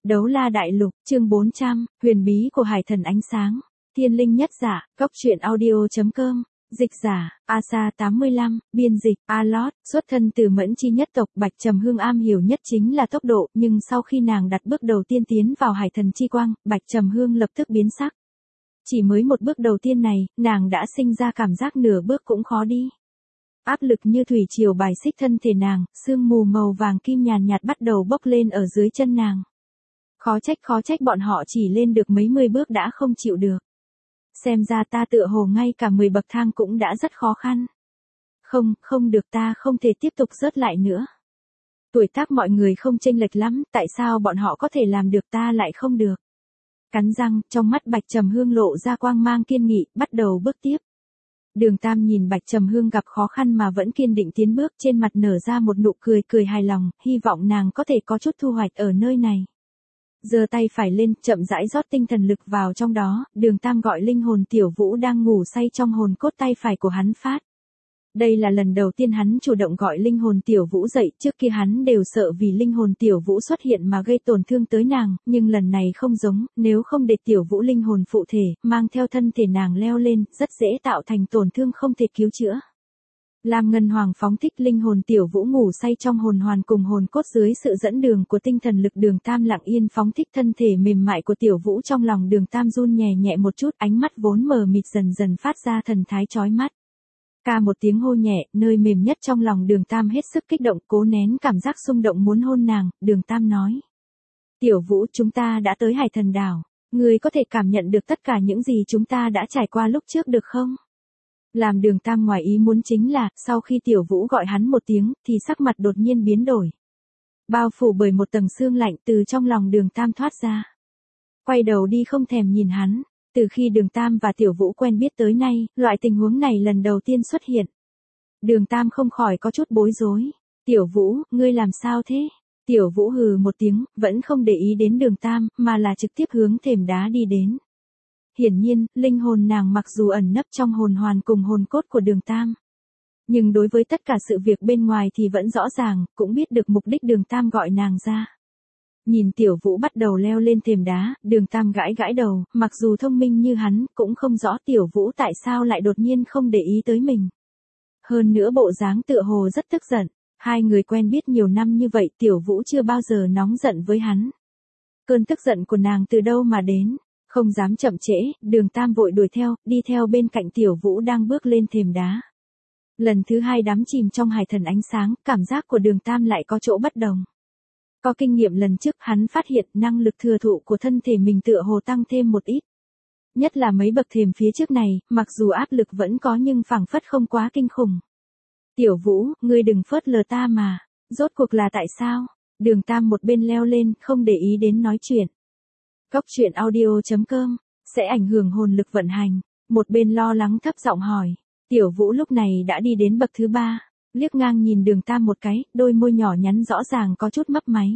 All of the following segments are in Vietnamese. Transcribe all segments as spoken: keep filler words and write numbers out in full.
Đấu La Đại Lục, chương bốn trăm, huyền bí của hải thần ánh sáng. Thiên linh nhất giả, góc truyện audio.com, dịch giả, Asa tám mươi lăm, biên dịch, Alot, xuất thân từ Mẫn Chi nhất tộc. Bạch Trầm Hương am hiểu nhất chính là tốc độ, nhưng sau khi nàng đặt bước đầu tiên tiến vào hải thần chi quang, Bạch Trầm Hương lập tức biến sắc. Chỉ mới một bước đầu tiên này, nàng đã sinh ra cảm giác nửa bước cũng khó đi. Áp lực như thủy triều bài xích thân thể nàng, sương mù màu vàng kim nhàn nhạt bắt đầu bốc lên ở dưới chân nàng. Khó trách khó trách bọn họ chỉ lên được mấy mươi bước đã không chịu được. Xem ra ta tựa hồ ngay cả mười bậc thang cũng đã rất khó khăn. Không, không được, ta không thể tiếp tục rớt lại nữa. Tuổi tác mọi người không chênh lệch lắm, tại sao bọn họ có thể làm được ta lại không được? Cắn răng, trong mắt Bạch Trầm Hương lộ ra quang mang kiên nghị, bắt đầu bước tiếp. Đường Tam nhìn Bạch Trầm Hương gặp khó khăn mà vẫn kiên định tiến bước, trên mặt nở ra một nụ cười cười hài lòng, hy vọng nàng có thể có chút thu hoạch ở nơi này. Giơ tay phải lên, chậm rãi rót tinh thần lực vào trong đó, Đường Tam gọi linh hồn Tiểu Vũ đang ngủ say trong hồn cốt tay phải của hắn phát. Đây là lần đầu tiên hắn chủ động gọi linh hồn Tiểu Vũ dậy, trước kia hắn đều sợ vì linh hồn Tiểu Vũ xuất hiện mà gây tổn thương tới nàng, nhưng lần này không giống, nếu không để Tiểu Vũ linh hồn phụ thể, mang theo thân thể nàng leo lên, rất dễ tạo thành tổn thương không thể cứu chữa. Lam Ngân Hoàng phóng thích linh hồn Tiểu Vũ ngủ say trong hồn hoàn cùng hồn cốt dưới sự dẫn đường của tinh thần lực. Đường Tam lặng yên phóng thích thân thể mềm mại của Tiểu Vũ trong lòng Đường Tam run nhẹ nhẹ một chút, ánh mắt vốn mờ mịt dần dần phát ra thần thái chói mắt. Ca một tiếng hô nhẹ, nơi mềm nhất trong lòng Đường Tam hết sức kích động, cố nén cảm giác xung động muốn hôn nàng, Đường Tam nói. Tiểu Vũ, chúng ta đã tới hải thần đảo, ngươi có thể cảm nhận được tất cả những gì chúng ta đã trải qua lúc trước được không? Làm Đường Tam ngoài ý muốn chính là, sau khi Tiểu Vũ gọi hắn một tiếng, thì sắc mặt đột nhiên biến đổi. Bao phủ bởi một tầng sương lạnh từ trong lòng Đường Tam thoát ra. Quay đầu đi không thèm nhìn hắn. Từ khi Đường Tam và Tiểu Vũ quen biết tới nay, loại tình huống này lần đầu tiên xuất hiện. Đường Tam không khỏi có chút bối rối. Tiểu Vũ, ngươi làm sao thế? Tiểu Vũ hừ một tiếng, vẫn không để ý đến Đường Tam, mà là trực tiếp hướng thềm đá đi đến. Hiển nhiên, linh hồn nàng mặc dù ẩn nấp trong hồn hoàn cùng hồn cốt của Đường Tam. Nhưng đối với tất cả sự việc bên ngoài thì vẫn rõ ràng, cũng biết được mục đích Đường Tam gọi nàng ra. Nhìn Tiểu Vũ bắt đầu leo lên thềm đá, Đường Tam gãi gãi đầu, mặc dù thông minh như hắn, cũng không rõ Tiểu Vũ tại sao lại đột nhiên không để ý tới mình. Hơn nữa bộ dáng tựa hồ rất tức giận, hai người quen biết nhiều năm như vậy Tiểu Vũ chưa bao giờ nóng giận với hắn. Cơn tức giận của nàng từ đâu mà đến, không dám chậm trễ, Đường Tam vội đuổi theo, đi theo bên cạnh Tiểu Vũ đang bước lên thềm đá. Lần thứ hai đắm chìm trong hải thần ánh sáng, cảm giác của Đường Tam lại có chỗ bất đồng. Có kinh nghiệm lần trước hắn phát hiện năng lực thừa thụ của thân thể mình tựa hồ tăng thêm một ít. Nhất là mấy bậc thềm phía trước này, mặc dù áp lực vẫn có nhưng phảng phất không quá kinh khủng. Tiểu Vũ, ngươi đừng phớt lờ ta mà, rốt cuộc là tại sao? Đường Tam một bên leo lên, không để ý đến nói chuyện. Góc truyện audio.com, sẽ ảnh hưởng hồn lực vận hành, một bên lo lắng thấp giọng hỏi. Tiểu Vũ lúc này đã đi đến bậc thứ ba. Liếc ngang nhìn Đường Tam một cái, đôi môi nhỏ nhắn rõ ràng có chút mấp máy.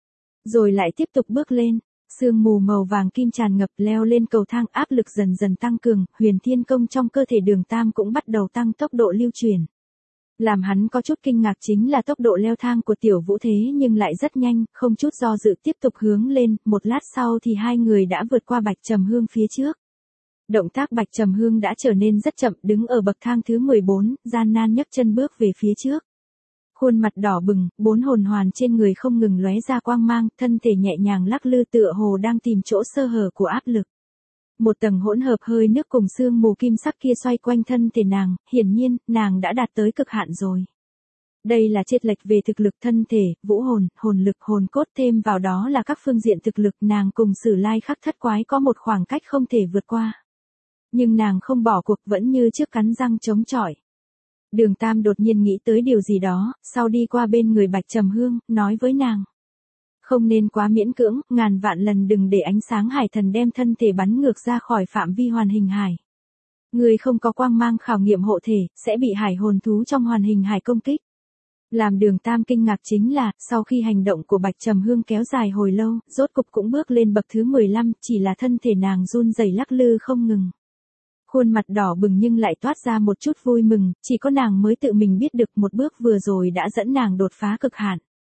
Rồi lại tiếp tục bước lên, sương mù màu vàng kim tràn ngập, leo lên cầu thang, áp lực dần dần tăng cường, huyền thiên công trong cơ thể Đường Tam cũng bắt đầu tăng tốc độ lưu truyền. Làm hắn có chút kinh ngạc chính là tốc độ leo thang của Tiểu Vũ thế nhưng lại rất nhanh, không chút do dự tiếp tục hướng lên, một lát sau thì hai người đã vượt qua Bạch Trầm Hương phía trước. Động tác Bạch Trầm Hương đã trở nên rất chậm, đứng ở bậc thang thứ mười bốn, gian nan nhấc chân bước về phía trước. Khuôn mặt đỏ bừng, bốn hồn hoàn trên người không ngừng lóe ra quang mang, thân thể nhẹ nhàng lắc lư tựa hồ đang tìm chỗ sơ hở của áp lực. Một tầng hỗn hợp hơi nước cùng sương mù kim sắc kia xoay quanh thân thể nàng, hiển nhiên, nàng đã đạt tới cực hạn rồi. Đây là chênh lệch về thực lực thân thể, vũ hồn, hồn lực, hồn cốt, thêm vào đó là các phương diện thực lực, nàng cùng Sử Lai Khắc thất quái có một khoảng cách không thể vượt qua. Nhưng nàng không bỏ cuộc, vẫn như trước cắn răng chống chọi. Đường Tam đột nhiên nghĩ tới điều gì đó, sau đi qua bên người Bạch Trầm Hương, nói với nàng. Không nên quá miễn cưỡng, ngàn vạn lần đừng để ánh sáng hải thần đem thân thể bắn ngược ra khỏi phạm vi hoàn hình hải. Người không có quang mang khảo nghiệm hộ thể, sẽ bị hải hồn thú trong hoàn hình hải công kích. Làm Đường Tam kinh ngạc chính là, sau khi hành động của Bạch Trầm Hương kéo dài hồi lâu, rốt cục cũng bước lên bậc thứ mười lăm, chỉ là thân thể nàng run rẩy lắc lư không ngừng. Khuôn mặt đỏ bừng nhưng lại toát ra một chút vui mừng, chỉ có nàng mới tự mình biết được một bước vừa rồi đã dẫn nàng đột phá cực hạn.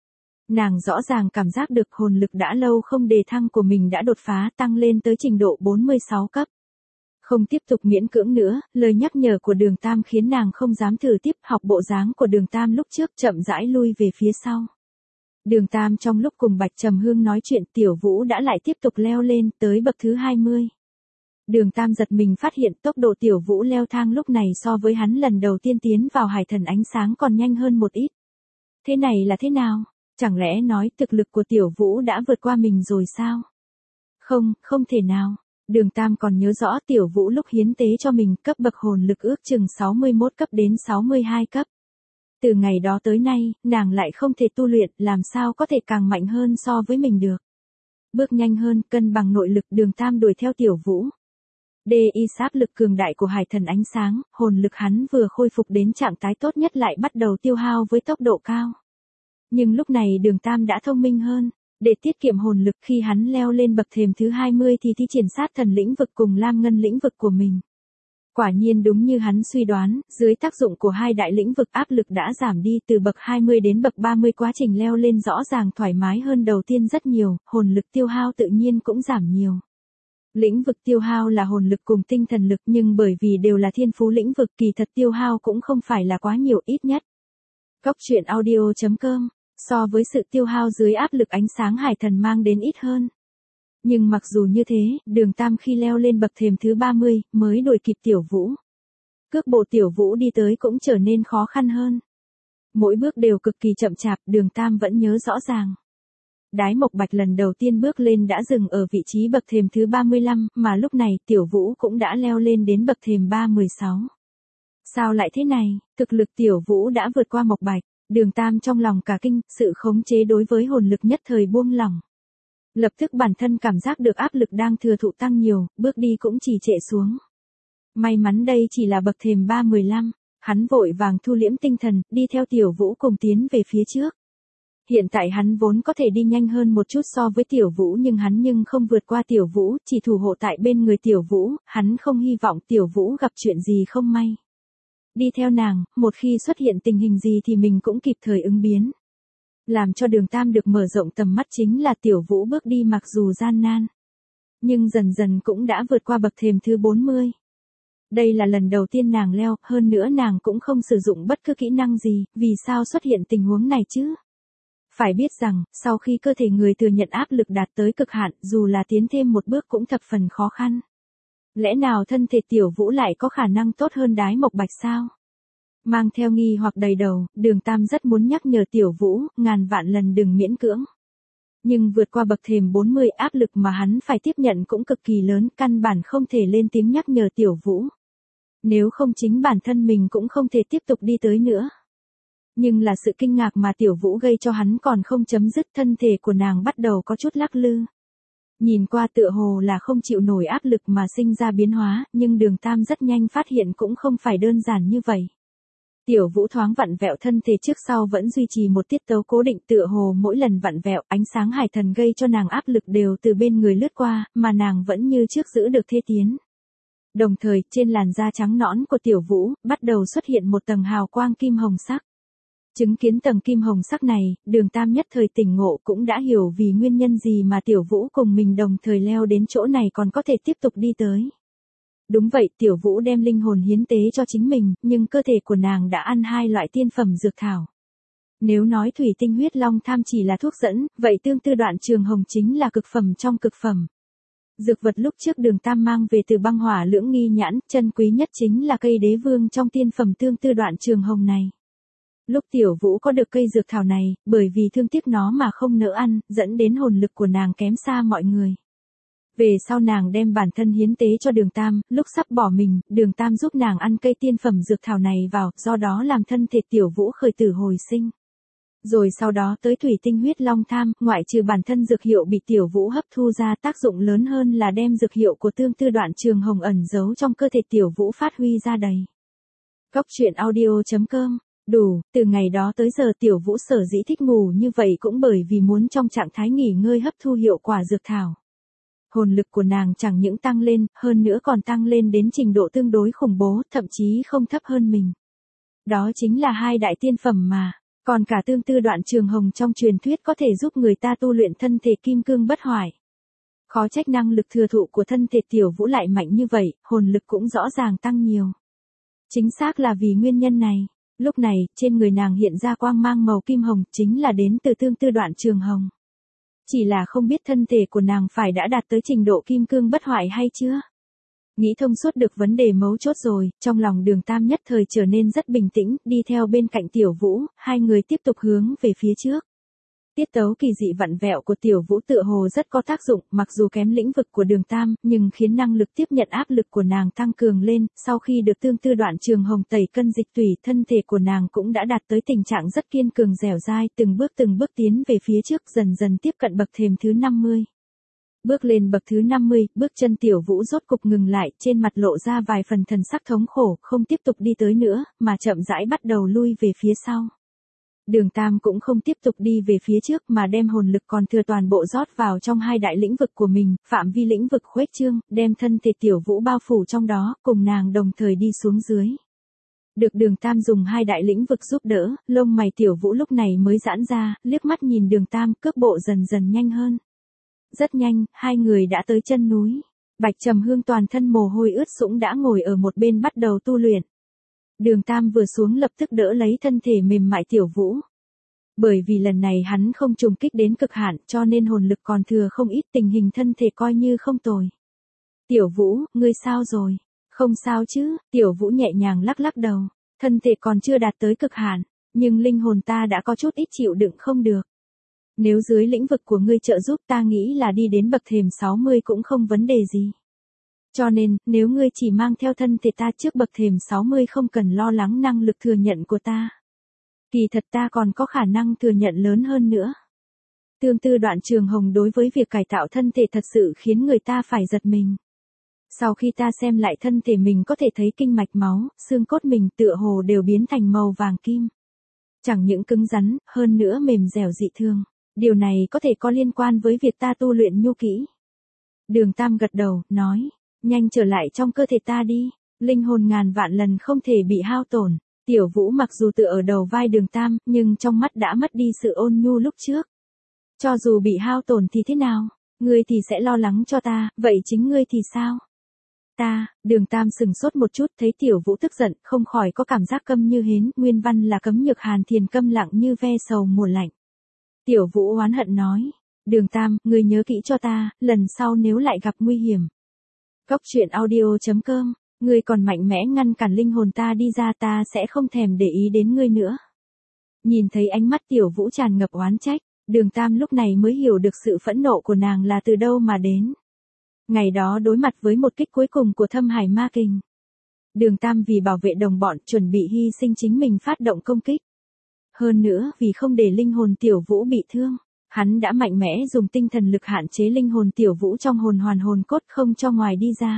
Nàng rõ ràng cảm giác được hồn lực đã lâu không đề thăng của mình đã đột phá tăng lên tới trình độ bốn mươi sáu cấp. Không tiếp tục miễn cưỡng nữa, lời nhắc nhở của Đường Tam khiến nàng không dám thử tiếp học bộ dáng của Đường Tam lúc trước chậm rãi lui về phía sau. Đường Tam trong lúc cùng Bạch Trầm Hương nói chuyện Tiểu Vũ đã lại tiếp tục leo lên tới bậc thứ hai mươi. Đường Tam giật mình phát hiện tốc độ Tiểu Vũ leo thang lúc này so với hắn lần đầu tiên tiến vào hải thần ánh sáng còn nhanh hơn một ít. Thế này là thế nào? Chẳng lẽ nói thực lực của Tiểu Vũ đã vượt qua mình rồi sao? Không, không thể nào. Đường Tam còn nhớ rõ Tiểu Vũ lúc hiến tế cho mình cấp bậc hồn lực ước chừng sáu mươi mốt cấp đến sáu mươi hai cấp. Từ ngày đó tới nay, nàng lại không thể tu luyện, làm sao có thể càng mạnh hơn so với mình được. Bước nhanh hơn, cân bằng nội lực Đường Tam đuổi theo Tiểu Vũ. Đê y áp lực cường đại của hải thần ánh sáng, hồn lực hắn vừa khôi phục đến trạng thái tốt nhất lại bắt đầu tiêu hao với tốc độ cao. Nhưng lúc này Đường Tam đã thông minh hơn. Để tiết kiệm hồn lực khi hắn leo lên bậc thềm thứ hai mươi thì thi triển sát thần lĩnh vực cùng lam ngân lĩnh vực của mình. Quả nhiên đúng như hắn suy đoán, dưới tác dụng của hai đại lĩnh vực áp lực đã giảm đi từ bậc hai mươi đến bậc ba mươi, quá trình leo lên rõ ràng thoải mái hơn đầu tiên rất nhiều, hồn lực tiêu hao tự nhiên cũng giảm nhiều. Lĩnh vực tiêu hao là hồn lực cùng tinh thần lực nhưng bởi vì đều là thiên phú lĩnh vực kỳ thật tiêu hao cũng không phải là quá nhiều ít nhất. Góc truyện audio chấm com So với sự tiêu hao dưới áp lực ánh sáng hải thần mang đến ít hơn. Nhưng mặc dù như thế, Đường Tam khi leo lên bậc thềm thứ ba mươi, mới đuổi kịp Tiểu Vũ. Cước bộ Tiểu Vũ đi tới cũng trở nên khó khăn hơn. Mỗi bước đều cực kỳ chậm chạp, Đường Tam vẫn nhớ rõ ràng. Đái Mộc Bạch lần đầu tiên bước lên đã dừng ở vị trí bậc thềm thứ ba mươi lăm, mà lúc này Tiểu Vũ cũng đã leo lên đến bậc thềm ba mươi sáu. Sao lại thế này, thực lực Tiểu Vũ đã vượt qua Mộc Bạch. Đường Tam trong lòng cả kinh, sự khống chế đối với hồn lực nhất thời buông lỏng. Lập tức bản thân cảm giác được áp lực đang thừa thụ tăng nhiều, bước đi cũng chỉ trệ xuống. May mắn đây chỉ là bậc thềm ba mươi lăm, hắn vội vàng thu liễm tinh thần, đi theo Tiểu Vũ cùng tiến về phía trước. Hiện tại hắn vốn có thể đi nhanh hơn một chút so với Tiểu Vũ nhưng hắn nhưng không vượt qua Tiểu Vũ, chỉ thủ hộ tại bên người Tiểu Vũ, hắn không hy vọng Tiểu Vũ gặp chuyện gì không may. Đi theo nàng, một khi xuất hiện tình hình gì thì mình cũng kịp thời ứng biến. Làm cho Đường Tam được mở rộng tầm mắt chính là Tiểu Vũ bước đi mặc dù gian nan. Nhưng dần dần cũng đã vượt qua bậc thềm thứ bốn mươi. Đây là lần đầu tiên nàng leo, hơn nữa nàng cũng không sử dụng bất cứ kỹ năng gì, vì sao xuất hiện tình huống này chứ? Phải biết rằng, sau khi cơ thể người thừa nhận áp lực đạt tới cực hạn, dù là tiến thêm một bước cũng thập phần khó khăn. Lẽ nào thân thể Tiểu Vũ lại có khả năng tốt hơn Đái Mộc Bạch sao? Mang theo nghi hoặc đầy đầu, Đường Tam rất muốn nhắc nhở Tiểu Vũ, ngàn vạn lần đừng miễn cưỡng. Nhưng vượt qua bậc thềm bốn mươi áp lực mà hắn phải tiếp nhận cũng cực kỳ lớn, căn bản không thể lên tiếng nhắc nhở Tiểu Vũ. Nếu không chính bản thân mình cũng không thể tiếp tục đi tới nữa. Nhưng là sự kinh ngạc mà Tiểu Vũ gây cho hắn còn không chấm dứt, thân thể của nàng bắt đầu có chút lắc lư. Nhìn qua tựa hồ là không chịu nổi áp lực mà sinh ra biến hóa, nhưng Đường Tam rất nhanh phát hiện cũng không phải đơn giản như vậy. Tiểu Vũ thoáng vặn vẹo thân thể trước sau vẫn duy trì một tiết tấu cố định, tựa hồ mỗi lần vặn vẹo, ánh sáng hải thần gây cho nàng áp lực đều từ bên người lướt qua, mà nàng vẫn như trước giữ được thế tiến. Đồng thời, trên làn da trắng nõn của Tiểu Vũ, bắt đầu xuất hiện một tầng hào quang kim hồng sắc. Chứng kiến tầng kim hồng sắc này, Đường Tam nhất thời tỉnh ngộ cũng đã hiểu vì nguyên nhân gì mà Tiểu Vũ cùng mình đồng thời leo đến chỗ này còn có thể tiếp tục đi tới. Đúng vậy, Tiểu Vũ đem linh hồn hiến tế cho chính mình, nhưng cơ thể của nàng đã ăn hai loại tiên phẩm dược thảo. Nếu nói thủy tinh huyết long tham chỉ là thuốc dẫn, vậy tương tư đoạn trường hồng chính là cực phẩm trong cực phẩm. Dược vật lúc trước Đường Tam mang về từ băng hỏa lưỡng nghi nhãn, chân quý nhất chính là cây đế vương trong tiên phẩm tương tư đoạn trường hồng này. Lúc Tiểu Vũ có được cây dược thảo này, bởi vì thương tiếc nó mà không nỡ ăn, dẫn đến hồn lực của nàng kém xa mọi người. Về sau nàng đem bản thân hiến tế cho Đường Tam, lúc sắp bỏ mình, Đường Tam giúp nàng ăn cây tiên phẩm dược thảo này vào, do đó làm thân thể Tiểu Vũ khởi tử hồi sinh. Rồi sau đó tới thủy tinh huyết long tham, ngoại trừ bản thân dược hiệu bị Tiểu Vũ hấp thu ra, tác dụng lớn hơn là đem dược hiệu của tương tư đoạn trường hồng ẩn giấu trong cơ thể Tiểu Vũ phát huy ra đầy. Góc truyện audio chấm com Đủ, từ ngày đó tới giờ Tiểu Vũ sở dĩ thích ngủ như vậy cũng bởi vì muốn trong trạng thái nghỉ ngơi hấp thu hiệu quả dược thảo. Hồn lực của nàng chẳng những tăng lên, hơn nữa còn tăng lên đến trình độ tương đối khủng bố, thậm chí không thấp hơn mình. Đó chính là hai đại tiên phẩm mà. Còn cả tương tư đoạn trường hồng trong truyền thuyết có thể giúp người ta tu luyện thân thể kim cương bất hoại. Khó trách năng lực thừa thụ của thân thể Tiểu Vũ lại mạnh như vậy, hồn lực cũng rõ ràng tăng nhiều. Chính xác là vì nguyên nhân này, lúc này, trên người nàng hiện ra quang mang màu kim hồng, chính là đến từ tương tư đoạn trường hồng. Chỉ là không biết thân thể của nàng phải đã đạt tới trình độ kim cương bất hoại hay chưa? Nghĩ thông suốt được vấn đề mấu chốt rồi, trong lòng Đường Tam nhất thời trở nên rất bình tĩnh, đi theo bên cạnh Tiểu Vũ, hai người tiếp tục hướng về phía trước. Tiết tấu kỳ dị vặn vẹo của Tiểu Vũ tựa hồ rất có tác dụng, mặc dù kém lĩnh vực của Đường Tam, nhưng khiến năng lực tiếp nhận áp lực của nàng tăng cường lên, sau khi được tương tư đoạn trường hồng tẩy cân dịch tủy, thân thể của nàng cũng đã đạt tới tình trạng rất kiên cường dẻo dai, từng bước từng bước tiến về phía trước, dần dần tiếp cận bậc thềm thứ năm mươi. Bước lên bậc thứ năm mươi, bước chân Tiểu Vũ rốt cục ngừng lại, trên mặt lộ ra vài phần thần sắc thống khổ, không tiếp tục đi tới nữa, mà chậm rãi bắt đầu lui về phía sau. Đường Tam cũng không tiếp tục đi về phía trước mà đem hồn lực còn thừa toàn bộ rót vào trong hai đại lĩnh vực của mình, phạm vi lĩnh vực khuếch trương, đem thân thể Tiểu Vũ bao phủ trong đó, cùng nàng đồng thời đi xuống dưới. Được Đường Tam dùng hai đại lĩnh vực giúp đỡ, lông mày Tiểu Vũ lúc này mới giãn ra, liếc mắt nhìn Đường Tam, cước bộ dần dần nhanh hơn. Rất nhanh, hai người đã tới chân núi. Bạch Trầm Hương toàn thân mồ hôi ướt sũng đã ngồi ở một bên bắt đầu tu luyện. Đường Tam vừa xuống lập tức đỡ lấy thân thể mềm mại Tiểu Vũ. Bởi vì lần này hắn không trùng kích đến cực hạn cho nên hồn lực còn thừa không ít, tình hình thân thể coi như không tồi. Tiểu Vũ, ngươi sao rồi? Không sao chứ? Tiểu Vũ nhẹ nhàng lắc lắc đầu. Thân thể còn chưa đạt tới cực hạn, nhưng linh hồn ta đã có chút ít chịu đựng không được. Nếu dưới lĩnh vực của ngươi trợ giúp ta nghĩ là đi đến bậc thềm sáu mươi cũng không vấn đề gì. Cho nên, nếu ngươi chỉ mang theo thân thể ta trước bậc thềm sáu mươi không cần lo lắng năng lực thừa nhận của ta. Kỳ thật ta còn có khả năng thừa nhận lớn hơn nữa. Tương tư đoạn trường hồng đối với việc cải tạo thân thể thật sự khiến người ta phải giật mình. Sau khi ta xem lại thân thể mình có thể thấy kinh mạch máu, xương cốt mình tựa hồ đều biến thành màu vàng kim. Chẳng những cứng rắn, hơn nữa mềm dẻo dị thường. Điều này có thể có liên quan với việc ta tu luyện nhu kỹ. Đường Tam gật đầu, nói, nhanh trở lại trong cơ thể ta đi, linh hồn ngàn vạn lần không thể bị hao tổn. Tiểu Vũ mặc dù tựa ở đầu vai Đường Tam, nhưng trong mắt đã mất đi sự ôn nhu lúc trước. Cho dù bị hao tổn thì thế nào, ngươi thì sẽ lo lắng cho ta, vậy chính ngươi thì sao? Ta, Đường Tam sừng sốt một chút, thấy Tiểu Vũ tức giận, không khỏi có cảm giác câm như hến, nguyên văn là cấm nhược hàn thiền câm lặng như ve sầu mùa lạnh. Tiểu Vũ oán hận nói, Đường Tam, ngươi nhớ kỹ cho ta, lần sau nếu lại gặp nguy hiểm. Góc truyện audio chấm com, ngươi còn mạnh mẽ ngăn cản linh hồn ta đi ra, ta sẽ không thèm để ý đến ngươi nữa. Nhìn thấy ánh mắt Tiểu Vũ tràn ngập oán trách, Đường Tam lúc này mới hiểu được sự phẫn nộ của nàng là từ đâu mà đến. Ngày đó đối mặt với một kích cuối cùng của Thâm Hải Ma Kình, Đường Tam vì bảo vệ đồng bọn chuẩn bị hy sinh chính mình phát động công kích. Hơn nữa vì không để linh hồn Tiểu Vũ bị thương, hắn đã mạnh mẽ dùng tinh thần lực hạn chế linh hồn Tiểu Vũ trong hồn hoàn hồn cốt không cho ngoài đi ra.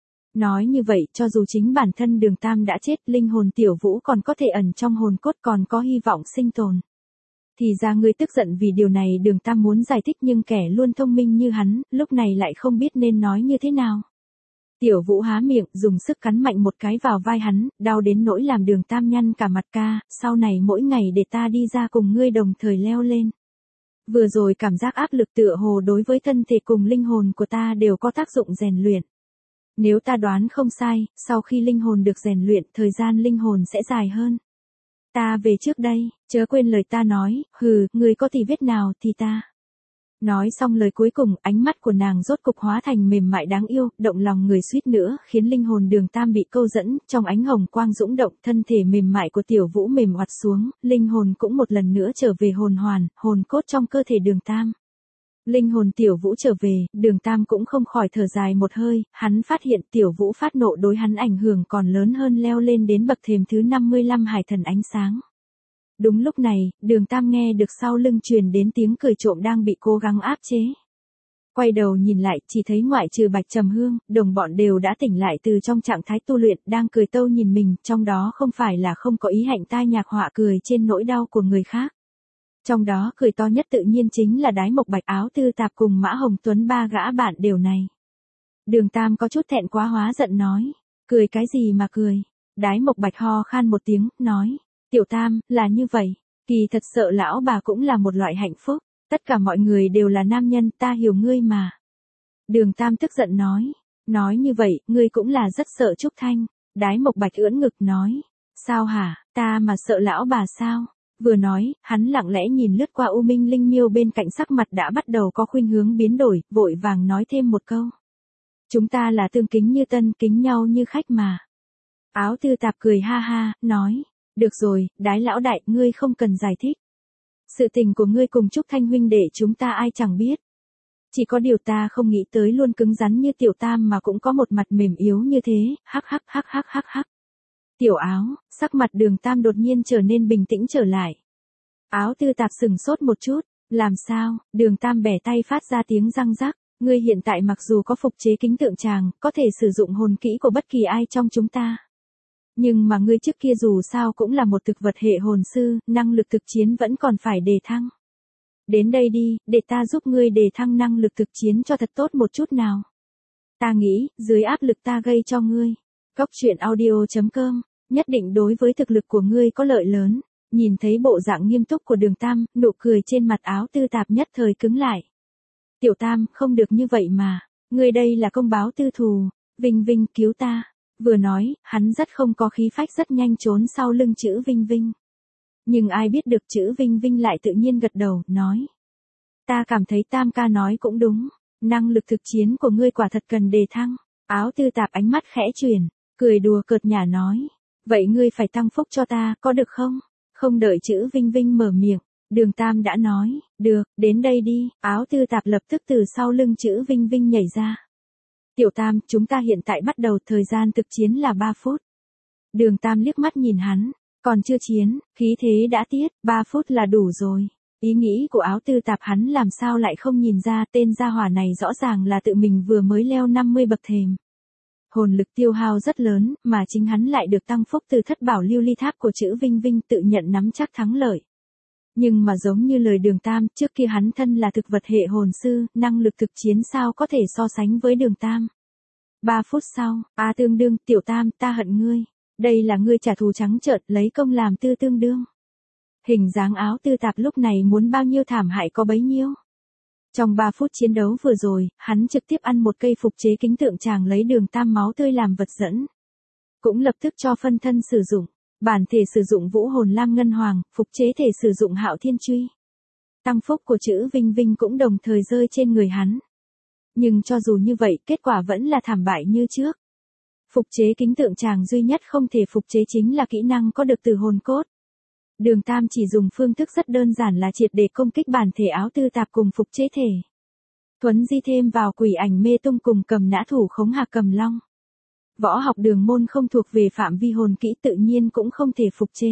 Nói như vậy, cho dù chính bản thân Đường Tam đã chết, linh hồn Tiểu Vũ còn có thể ẩn trong hồn cốt, còn có hy vọng sinh tồn. Thì ra ngươi tức giận vì điều này, Đường Tam muốn giải thích nhưng kẻ luôn thông minh như hắn, lúc này lại không biết nên nói như thế nào. Tiểu Vũ há miệng, dùng sức cắn mạnh một cái vào vai hắn, đau đến nỗi làm Đường Tam nhăn cả mặt. Ca, sau này mỗi ngày để ta đi ra cùng ngươi đồng thời leo lên. Vừa rồi cảm giác áp lực tựa hồ đối với thân thể cùng linh hồn của ta đều có tác dụng rèn luyện. Nếu ta đoán không sai, sau khi linh hồn được rèn luyện, thời gian linh hồn sẽ dài hơn. Ta về trước đây, chớ quên lời ta nói, hừ, ngươi có thì viết nào thì ta. Nói xong lời cuối cùng, ánh mắt của nàng rốt cục hóa thành mềm mại đáng yêu, động lòng người suýt nữa, khiến linh hồn Đường Tam bị câu dẫn, trong ánh hồng quang dũng động, thân thể mềm mại của Tiểu Vũ mềm oặt xuống, linh hồn cũng một lần nữa trở về hồn hoàn, hồn cốt trong cơ thể Đường Tam. Linh hồn Tiểu Vũ trở về, Đường Tam cũng không khỏi thở dài một hơi, hắn phát hiện Tiểu Vũ phát nộ đối hắn ảnh hưởng còn lớn hơn leo lên đến bậc thềm thứ năm mươi lăm Hải Thần Ánh Sáng. Đúng lúc này, Đường Tam nghe được sau lưng truyền đến tiếng cười trộm đang bị cố gắng áp chế. Quay đầu nhìn lại, chỉ thấy ngoại trừ Bạch Trầm Hương, đồng bọn đều đã tỉnh lại từ trong trạng thái tu luyện, đang cười tâu nhìn mình, trong đó không phải là không có ý hạnh tai nhạc họa cười trên nỗi đau của người khác. Trong đó cười to nhất tự nhiên chính là Đái Mộc Bạch áo tư tạp cùng Mã Hồng Tuấn ba gã bạn đều này. Đường Tam có chút thẹn quá hóa giận nói, cười cái gì mà cười. Đái Mộc Bạch ho khan một tiếng, nói, Tiểu Tam, là như vậy, Kỳ thật sợ lão bà cũng là một loại hạnh phúc, tất cả mọi người đều là nam nhân, ta hiểu ngươi mà. Đường Tam tức giận nói, nói như vậy, ngươi cũng là rất sợ Trúc Thanh. Đái Mộc Bạch ưỡn ngực nói, sao hả, ta mà sợ lão bà sao? Vừa nói, hắn lặng lẽ nhìn lướt qua U Minh Linh Miêu bên cạnh, sắc mặt đã bắt đầu có khuynh hướng biến đổi, vội vàng nói thêm một câu. Chúng ta là tương kính như tân, kính nhau như khách mà. Áo Tư Tạp cười ha ha, nói, được rồi, Đái lão đại, ngươi không cần giải thích. Sự tình của ngươi cùng Trúc Thanh huynh đệ chúng ta ai chẳng biết. Chỉ có điều ta không nghĩ tới luôn cứng rắn như Tiểu Tam mà cũng có một mặt mềm yếu như thế, hắc hắc hắc hắc hắc hắc. Tiểu Áo, sắc mặt Đường Tam đột nhiên trở nên bình tĩnh trở lại. Áo Tư Tạp sừng sốt một chút, làm sao? Đường Tam bẻ tay phát ra tiếng răng rắc, ngươi hiện tại mặc dù có phục chế kính tượng tràng, có thể sử dụng hồn kỹ của bất kỳ ai trong chúng ta. Nhưng mà ngươi trước kia dù sao cũng là một thực vật hệ hồn sư, năng lực thực chiến vẫn còn phải đề thăng. Đến đây đi, để ta giúp ngươi đề thăng năng lực thực chiến cho thật tốt một chút nào. Ta nghĩ, dưới áp lực ta gây cho ngươi. Cóc truyện audio chấm com, nhất định đối với thực lực của ngươi có lợi lớn. Nhìn thấy bộ dạng nghiêm túc của Đường Tam, nụ cười trên mặt Áo Tư Tạp nhất thời cứng lại. Tiểu Tam, không được như vậy mà. Ngươi đây là công báo tư thù. Vinh Vinh cứu ta. Vừa nói, hắn rất không có khí phách, rất nhanh trốn sau lưng chữ Vinh Vinh. Nhưng ai biết được chữ Vinh Vinh lại tự nhiên gật đầu, nói. Ta cảm thấy Tam ca nói cũng đúng. Năng lực thực chiến của ngươi quả thật cần đề thăng. Áo Tư Tạp ánh mắt khẽ chuyển, cười đùa cợt nhả nói. Vậy ngươi phải tăng phúc cho ta, có được không? Không đợi chữ Vinh Vinh mở miệng, Đường Tam đã nói, được, đến đây đi. Áo Tư Tạp lập tức từ sau lưng chữ Vinh Vinh nhảy ra. Tiểu Tam, chúng ta hiện tại bắt đầu, thời gian thực chiến là ba phút. Đường Tam liếc mắt nhìn hắn, còn chưa chiến, khí thế đã tiết, ba phút là đủ rồi. Ý nghĩ của Áo Tư Tạp hắn làm sao lại không nhìn ra, tên gia hỏa này rõ ràng là tự mình vừa mới leo năm mươi bậc thềm. Hồn lực tiêu hao rất lớn, mà chính hắn lại được tăng phúc từ thất bảo lưu ly tháp của chữ Vinh Vinh, tự nhận nắm chắc thắng lợi. Nhưng mà giống như lời Đường Tam, trước kia hắn thân là thực vật hệ hồn sư, năng lực thực chiến sao có thể so sánh với Đường Tam. Ba phút sau, a tương đương, Tiểu Tam, ta hận ngươi. Đây là ngươi trả thù trắng trợn, lấy công làm tư tương đương. Hình dáng Áo Tư Tạp lúc này muốn bao nhiêu thảm hại có bấy nhiêu. Trong ba phút chiến đấu vừa rồi, hắn trực tiếp ăn một cây phục chế kính tượng tràng, lấy Đường Tam máu tươi làm vật dẫn. Cũng lập tức cho phân thân sử dụng. Bản thể sử dụng vũ hồn lam ngân hoàng, phục chế thể sử dụng hạo thiên truy. Tăng phúc của chữ Vinh Vinh cũng đồng thời rơi trên người hắn. Nhưng cho dù như vậy, kết quả vẫn là thảm bại như trước. Phục chế kính tượng tràng duy nhất không thể phục chế chính là kỹ năng có được từ hồn cốt. Đường Tam chỉ dùng phương thức rất đơn giản là triệt để công kích bản thể Áo Tư Tạp cùng phục chế thể. Thuấn di thêm vào quỷ ảnh mê tung cùng cầm nã thủ khống hạc cầm long. Võ học đường môn không thuộc về phạm vi hồn kỹ, tự nhiên cũng không thể phục chế.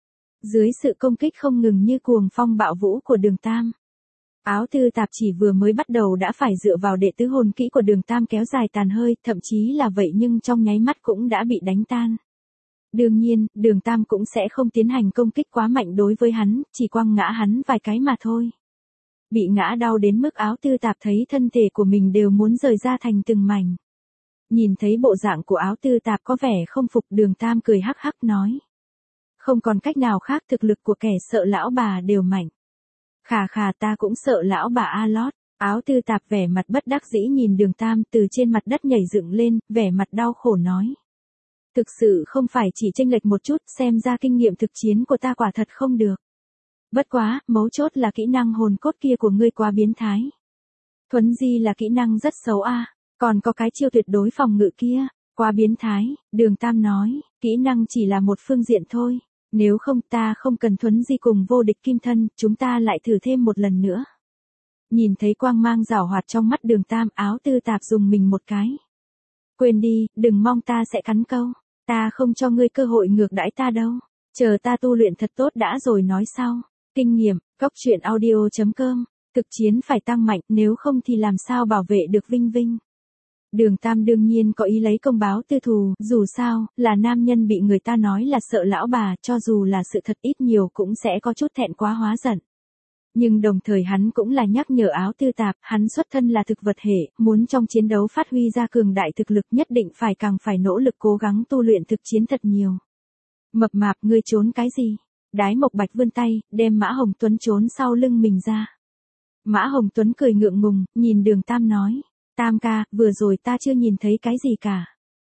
Dưới sự công kích không ngừng như cuồng phong bạo vũ của Đường Tam, Áo Tư Tạp chỉ vừa mới bắt đầu đã phải dựa vào đệ tứ hồn kỹ của Đường Tam kéo dài tàn hơi, thậm chí là vậy nhưng trong nháy mắt cũng đã bị đánh tan. Đương nhiên, Đường Tam cũng sẽ không tiến hành công kích quá mạnh đối với hắn, chỉ quăng ngã hắn vài cái mà thôi. Bị ngã đau đến mức Áo Tư Tạp thấy thân thể của mình đều muốn rời ra thành từng mảnh. Nhìn thấy bộ dạng của Áo Tư Tạp có vẻ không phục, Đường Tam cười hắc hắc nói. Không còn cách nào khác, thực lực của kẻ sợ lão bà đều mạnh. Khà khà, ta cũng sợ lão bà A Lót. Áo Tư Tạp vẻ mặt bất đắc dĩ nhìn Đường Tam từ trên mặt đất nhảy dựng lên, vẻ mặt đau khổ nói. Thực sự không phải chỉ chênh lệch một chút, xem ra kinh nghiệm thực chiến của ta quả thật không được. Bất quá, mấu chốt là kỹ năng hồn cốt kia của ngươi quá biến thái. Thuấn di là kỹ năng rất xấu a, à. Còn có cái chiêu tuyệt đối phòng ngự kia, quá biến thái. Đường Tam nói, kỹ năng chỉ là một phương diện thôi. Nếu không ta không cần thuấn di cùng vô địch kim thân, chúng ta lại thử thêm một lần nữa. Nhìn thấy quang mang rảo hoạt trong mắt Đường Tam, Áo Tư Tạp dùng mình một cái. Quên đi, đừng mong ta sẽ cắn câu. Ta không cho ngươi cơ hội ngược đãi ta đâu. Chờ ta tu luyện thật tốt đã rồi nói sau. Kinh nghiệm, cóc truyện audio chấm com. Thực chiến phải tăng mạnh, nếu không thì làm sao bảo vệ được Vinh Vinh. Đường Tam đương nhiên có ý lấy công báo tư thù, dù sao, là nam nhân bị người ta nói là sợ lão bà, cho dù là sự thật ít nhiều cũng sẽ có chút thẹn quá hóa giận. Nhưng đồng thời hắn cũng là nhắc nhở Áo Tư Tạp, hắn xuất thân là thực vật hệ, muốn trong chiến đấu phát huy ra cường đại thực lực nhất định phải càng phải nỗ lực cố gắng tu luyện thực chiến thật nhiều. Mập mạp, ngươi trốn cái gì? Đái Mộc Bạch vươn tay, đem Mã Hồng Tuấn trốn sau lưng mình ra. Mã Hồng Tuấn cười ngượng ngùng, nhìn Đường Tam nói. Tam ca, vừa rồi ta chưa nhìn thấy cái gì cả.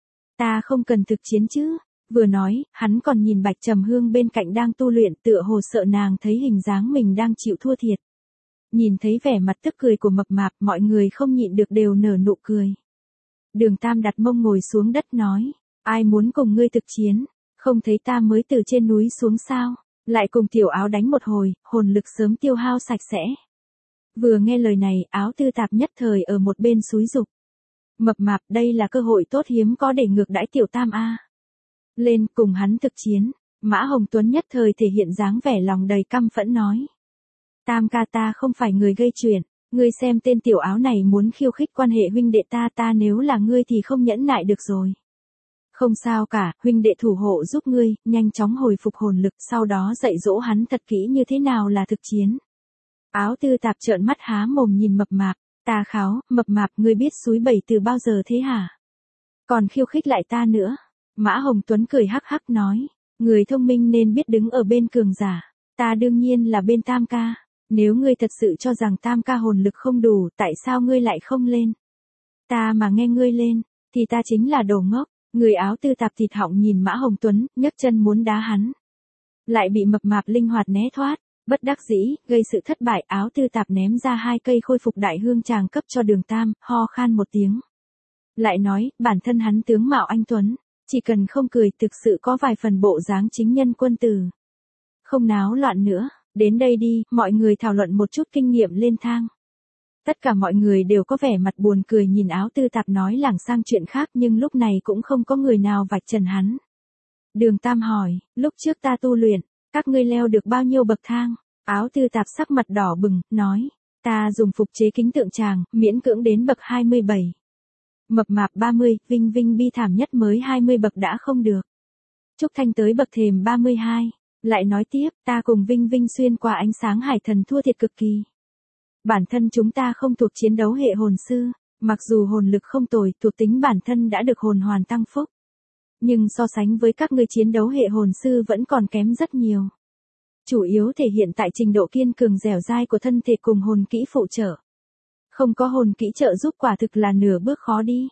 Ta không cần thực chiến chứ. Vừa nói, hắn còn nhìn Bạch Trầm Hương bên cạnh đang tu luyện, tựa hồ sợ nàng thấy hình dáng mình đang chịu thua thiệt. Nhìn thấy vẻ mặt tức cười của Mập Mạp, mọi người không nhịn được đều nở nụ cười. Đường Tam đặt mông ngồi xuống đất nói. Ai muốn cùng ngươi thực chiến? Không thấy ta mới từ trên núi xuống sao? Lại cùng Tiểu Áo đánh một hồi, hồn lực sớm tiêu hao sạch sẽ. Vừa nghe lời này, Áo Tư Tạp nhất thời ở một bên xúi giục. Mập Mạp, đây là cơ hội tốt hiếm có để ngược đãi Tiểu Tam a. Lên, cùng hắn thực chiến. Mã Hồng Tuấn nhất thời thể hiện dáng vẻ lòng đầy căm phẫn nói. Tam ca, ta không phải người gây chuyện. Ngươi xem tên Tiểu Áo này muốn khiêu khích quan hệ huynh đệ ta, ta nếu là ngươi thì không nhẫn nại được rồi. Không sao cả, huynh đệ thủ hộ giúp ngươi, nhanh chóng hồi phục hồn lực, sau đó dạy dỗ hắn thật kỹ như thế nào là thực chiến. Áo Tư Tạp trợn mắt há mồm nhìn Mập Mạp. Ta kháo, Mập Mạp, ngươi biết xúi bẩy từ bao giờ thế hả? Còn khiêu khích lại ta nữa. Mã Hồng Tuấn cười hắc hắc nói. Người thông minh nên biết đứng ở bên cường giả. Ta đương nhiên là bên Tam ca. Nếu ngươi thật sự cho rằng Tam ca hồn lực không đủ, tại sao ngươi lại không lên? Ta mà nghe ngươi lên, thì ta chính là đồ ngốc. Người Áo Tư Tạp thịt họng nhìn Mã Hồng Tuấn, nhấc chân muốn đá hắn. Lại bị Mập Mạp linh hoạt né thoát. Bất đắc dĩ, gây sự thất bại, Áo Tư Tạp ném ra hai cây khôi phục đại hương tràng cấp cho Đường Tam, ho khan một tiếng. Lại nói, bản thân hắn tướng mạo anh tuấn, chỉ cần không cười thực sự có vài phần bộ dáng chính nhân quân tử. Không náo loạn nữa, đến đây đi, mọi người thảo luận một chút kinh nghiệm lên thang. Tất cả mọi người đều có vẻ mặt buồn cười nhìn Áo Tư Tạp nói lảng sang chuyện khác, nhưng lúc này cũng không có người nào vạch trần hắn. Đường Tam hỏi, lúc trước ta tu luyện, các ngươi leo được bao nhiêu bậc thang? Áo Tư Tạp sắc mặt đỏ bừng, nói, ta dùng phục chế kính tượng tràng, miễn cưỡng đến bậc hai mươi bảy. Mập Mạp ba mươi, Vinh Vinh bi thảm nhất mới hai mươi bậc đã không được. Trúc Thanh tới bậc thềm ba mươi hai, lại nói tiếp, ta cùng Vinh Vinh xuyên qua ánh sáng hải thần thua thiệt cực kỳ. Bản thân chúng ta không thuộc chiến đấu hệ hồn sư, mặc dù hồn lực không tồi, thuộc tính bản thân đã được hồn hoàn tăng phúc. Nhưng so sánh với các ngươi chiến đấu hệ hồn sư vẫn còn kém rất nhiều. Chủ yếu thể hiện tại trình độ kiên cường dẻo dai của thân thể cùng hồn kỹ phụ trợ. Không có hồn kỹ trợ giúp quả thực là nửa bước khó đi.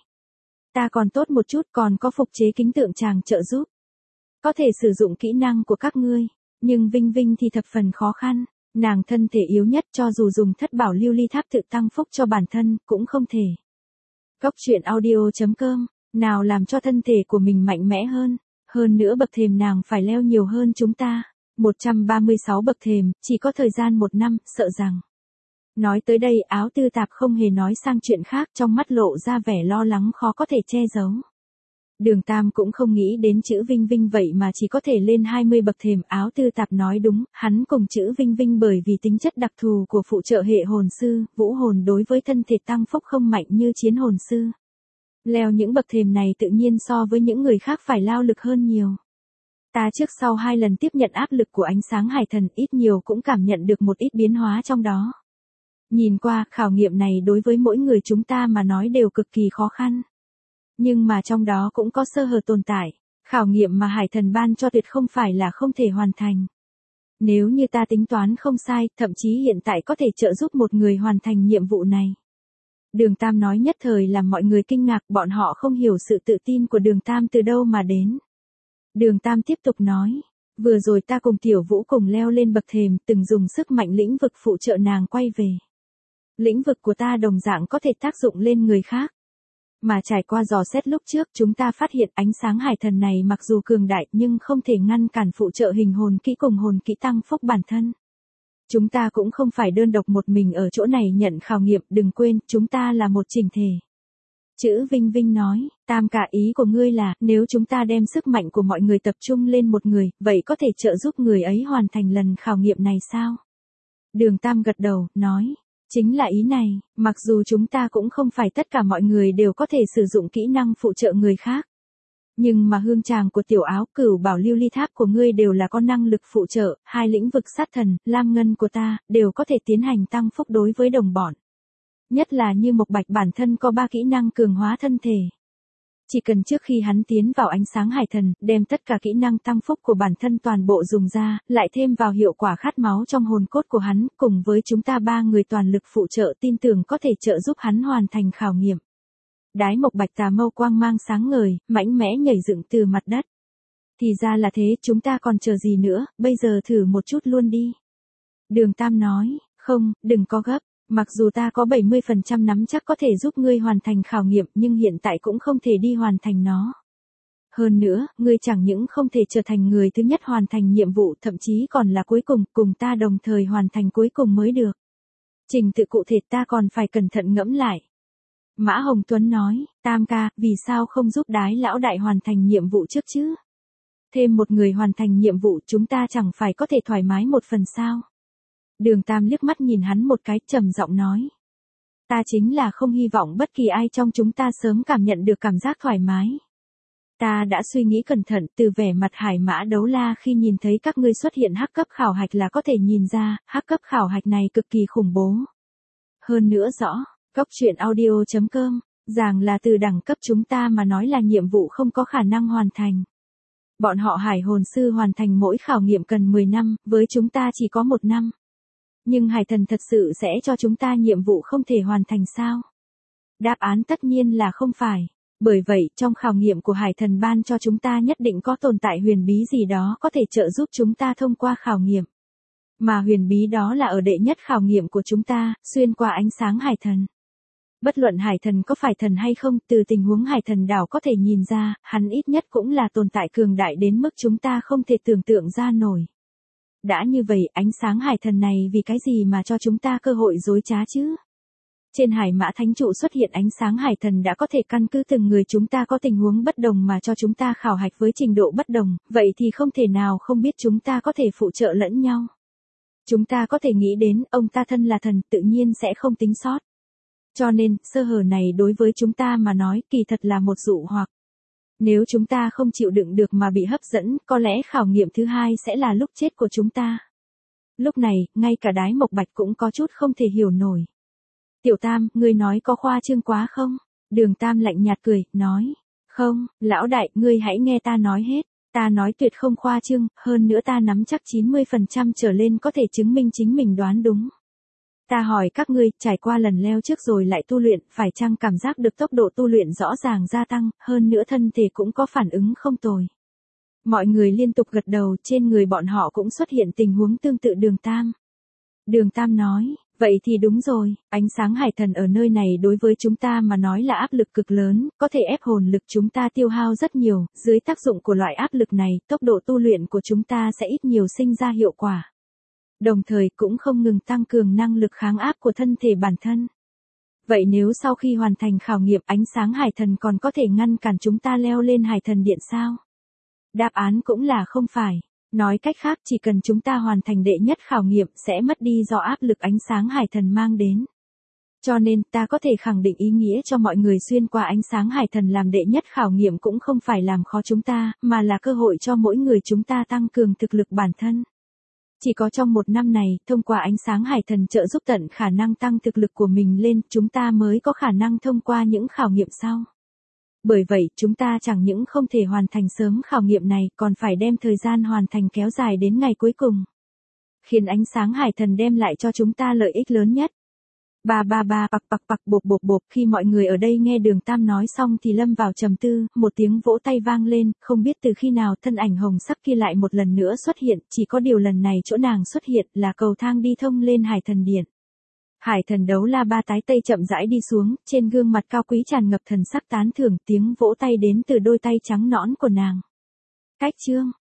Ta còn tốt một chút, còn có phục chế kính tượng tràng trợ giúp. Có thể sử dụng kỹ năng của các ngươi, nhưng Vinh Vinh thì thập phần khó khăn. Nàng thân thể yếu nhất, cho dù dùng thất bảo lưu ly tháp tự tăng phúc cho bản thân, cũng không thể. Góc truyện audio chấm com, nào làm cho thân thể của mình mạnh mẽ hơn. Hơn nữa bậc thềm nàng phải leo nhiều hơn chúng ta. một trăm ba mươi sáu bậc thềm, chỉ có thời gian một năm, sợ rằng. Nói tới đây, Áo Tư Tạp không hề nói sang chuyện khác, trong mắt lộ ra vẻ lo lắng khó có thể che giấu. Đường Tam cũng không nghĩ đến chữ Vinh Vinh vậy mà chỉ có thể lên hai mươi bậc thềm. Áo Tư Tạp nói đúng, hắn cùng chữ Vinh Vinh bởi vì tính chất đặc thù của phụ trợ hệ hồn sư, vũ hồn đối với thân thể tăng phúc không mạnh như chiến hồn sư. Leo những bậc thềm này tự nhiên so với những người khác phải lao lực hơn nhiều. Ta trước sau hai lần tiếp nhận áp lực của ánh sáng hải thần, ít nhiều cũng cảm nhận được một ít biến hóa trong đó. Nhìn qua, khảo nghiệm này đối với mỗi người chúng ta mà nói đều cực kỳ khó khăn. Nhưng mà trong đó cũng có sơ hở tồn tại, khảo nghiệm mà hải thần ban cho tuyệt không phải là không thể hoàn thành. Nếu như ta tính toán không sai, thậm chí hiện tại có thể trợ giúp một người hoàn thành nhiệm vụ này. Đường Tam nói nhất thời làm mọi người kinh ngạc, bọn họ không hiểu sự tự tin của Đường Tam từ đâu mà đến. Đường Tam tiếp tục nói, vừa rồi ta cùng Tiểu Vũ cùng leo lên bậc thềm, từng dùng sức mạnh lĩnh vực phụ trợ nàng quay về. Lĩnh vực của ta đồng dạng có thể tác dụng lên người khác. Mà trải qua dò xét lúc trước, chúng ta phát hiện ánh sáng hải thần này mặc dù cường đại nhưng không thể ngăn cản phụ trợ hình hồn kỹ cùng hồn kỹ tăng phúc bản thân. Chúng ta cũng không phải đơn độc một mình ở chỗ này nhận khảo nghiệm, đừng quên, chúng ta là một chỉnh thể. Chữ Vinh Vinh nói, Tam cả ý của ngươi là, nếu chúng ta đem sức mạnh của mọi người tập trung lên một người, vậy có thể trợ giúp người ấy hoàn thành lần khảo nghiệm này sao? Đường Tam gật đầu, nói, chính là ý này, mặc dù chúng ta cũng không phải tất cả mọi người đều có thể sử dụng kỹ năng phụ trợ người khác. Nhưng mà hương tràng của Tiểu Áo, Cửu Bảo Lưu Ly Tháp của ngươi đều là có năng lực phụ trợ, hai lĩnh vực sát thần, lam ngân của ta, đều có thể tiến hành tăng phúc đối với đồng bọn. Nhất là như Mộc Bạch bản thân có ba kỹ năng cường hóa thân thể. Chỉ cần trước khi hắn tiến vào ánh sáng hải thần, đem tất cả kỹ năng tăng phúc của bản thân toàn bộ dùng ra, lại thêm vào hiệu quả khát máu trong hồn cốt của hắn, cùng với chúng ta ba người toàn lực phụ trợ tin tưởng có thể trợ giúp hắn hoàn thành khảo nghiệm. Đái Mộc Bạch tà mâu quang mang sáng ngời, mạnh mẽ nhảy dựng từ mặt đất. Thì ra là thế, chúng ta còn chờ gì nữa, bây giờ thử một chút luôn đi. Đường Tam nói, không, đừng có gấp. Mặc dù ta có bảy mươi phần trăm nắm chắc có thể giúp ngươi hoàn thành khảo nghiệm nhưng hiện tại cũng không thể đi hoàn thành nó. Hơn nữa, ngươi chẳng những không thể trở thành người thứ nhất hoàn thành nhiệm vụ thậm chí còn là cuối cùng, cùng ta đồng thời hoàn thành cuối cùng mới được. Trình tự cụ thể ta còn phải cẩn thận ngẫm lại. Mã Hồng Tuấn nói, Tam ca, vì sao không giúp Đái lão đại hoàn thành nhiệm vụ trước chứ? Thêm một người hoàn thành nhiệm vụ chúng ta chẳng phải có thể thoải mái một phần sao? Đường Tam liếc mắt nhìn hắn một cái, trầm giọng nói. Ta chính là không hy vọng bất kỳ ai trong chúng ta sớm cảm nhận được cảm giác thoải mái. Ta đã suy nghĩ cẩn thận, từ vẻ mặt Hải Mã Đấu La khi nhìn thấy các ngươi xuất hiện hắc cấp khảo hạch là có thể nhìn ra, hắc cấp khảo hạch này cực kỳ khủng bố. Hơn nữa rõ, Cốc Truyện Audio chấm com, rằng là từ đẳng cấp chúng ta mà nói là nhiệm vụ không có khả năng hoàn thành. Bọn họ Hải hồn sư hoàn thành mỗi khảo nghiệm cần mười năm, với chúng ta chỉ có một năm. Nhưng Hải thần thật sự sẽ cho chúng ta nhiệm vụ không thể hoàn thành sao? Đáp án tất nhiên là không phải. Bởi vậy, trong khảo nghiệm của Hải thần ban cho chúng ta nhất định có tồn tại huyền bí gì đó có thể trợ giúp chúng ta thông qua khảo nghiệm. Mà huyền bí đó là ở đệ nhất khảo nghiệm của chúng ta, xuyên qua ánh sáng Hải thần. Bất luận Hải thần có phải thần hay không, từ tình huống Hải thần đảo có thể nhìn ra, hắn ít nhất cũng là tồn tại cường đại đến mức chúng ta không thể tưởng tượng ra nổi. Đã như vậy, ánh sáng Hải thần này vì cái gì mà cho chúng ta cơ hội dối trá chứ? Trên Hải Mã Thánh Trụ xuất hiện ánh sáng Hải thần đã có thể căn cứ từng người chúng ta có tình huống bất đồng mà cho chúng ta khảo hạch với trình độ bất đồng, vậy thì không thể nào không biết chúng ta có thể phụ trợ lẫn nhau. Chúng ta có thể nghĩ đến, ông ta thân là thần, tự nhiên sẽ không tính sót. Cho nên, sơ hở này đối với chúng ta mà nói kỳ thật là một dụ hoặc. Nếu chúng ta không chịu đựng được mà bị hấp dẫn, có lẽ khảo nghiệm thứ hai sẽ là lúc chết của chúng ta. Lúc này, ngay cả Đái Mộc Bạch cũng có chút không thể hiểu nổi. Tiểu Tam, ngươi nói có khoa trương quá không? Đường Tam lạnh nhạt cười, nói. Không, lão đại, ngươi hãy nghe ta nói hết. Ta nói tuyệt không khoa trương, hơn nữa ta nắm chắc chín mươi phần trăm trở lên có thể chứng minh chính mình đoán đúng. Ta hỏi các ngươi, trải qua lần leo trước rồi lại tu luyện, phải chăng cảm giác được tốc độ tu luyện rõ ràng gia tăng, hơn nữa thân thể cũng có phản ứng không tồi. Mọi người liên tục gật đầu, trên người bọn họ cũng xuất hiện tình huống tương tự Đường Tam. Đường Tam nói, vậy thì đúng rồi, ánh sáng Hải thần ở nơi này đối với chúng ta mà nói là áp lực cực lớn, có thể ép hồn lực chúng ta tiêu hao rất nhiều, dưới tác dụng của loại áp lực này, tốc độ tu luyện của chúng ta sẽ ít nhiều sinh ra hiệu quả. Đồng thời cũng không ngừng tăng cường năng lực kháng áp của thân thể bản thân. Vậy nếu sau khi hoàn thành khảo nghiệm ánh sáng Hải thần còn có thể ngăn cản chúng ta leo lên Hải thần điện sao? Đáp án cũng là không phải. Nói cách khác chỉ cần chúng ta hoàn thành đệ nhất khảo nghiệm sẽ mất đi do áp lực ánh sáng Hải thần mang đến. Cho nên ta có thể khẳng định ý nghĩa cho mọi người xuyên qua ánh sáng Hải thần làm đệ nhất khảo nghiệm cũng không phải làm khó chúng ta, mà là cơ hội cho mỗi người chúng ta tăng cường thực lực bản thân. Chỉ có trong một năm này, thông qua ánh sáng Hải thần trợ giúp tận khả năng tăng thực lực của mình lên, chúng ta mới có khả năng thông qua những khảo nghiệm sau. Bởi vậy, chúng ta chẳng những không thể hoàn thành sớm khảo nghiệm này, còn phải đem thời gian hoàn thành kéo dài đến ngày cuối cùng. Khiến ánh sáng Hải thần đem lại cho chúng ta lợi ích lớn nhất. Ba ba ba bạc bạc bạc bộp bộp bộp, khi mọi người ở đây nghe Đường Tam nói xong thì lâm vào trầm tư, một tiếng vỗ tay vang lên, không biết từ khi nào thân ảnh hồng sắc kia lại một lần nữa xuất hiện, chỉ có điều lần này chỗ nàng xuất hiện là cầu thang đi thông lên Hải thần điện. Hải thần Đấu La ba tái tây chậm rãi đi xuống, trên gương mặt cao quý tràn ngập thần sắc tán thưởng, tiếng vỗ tay đến từ đôi tay trắng nõn của nàng. Cách chương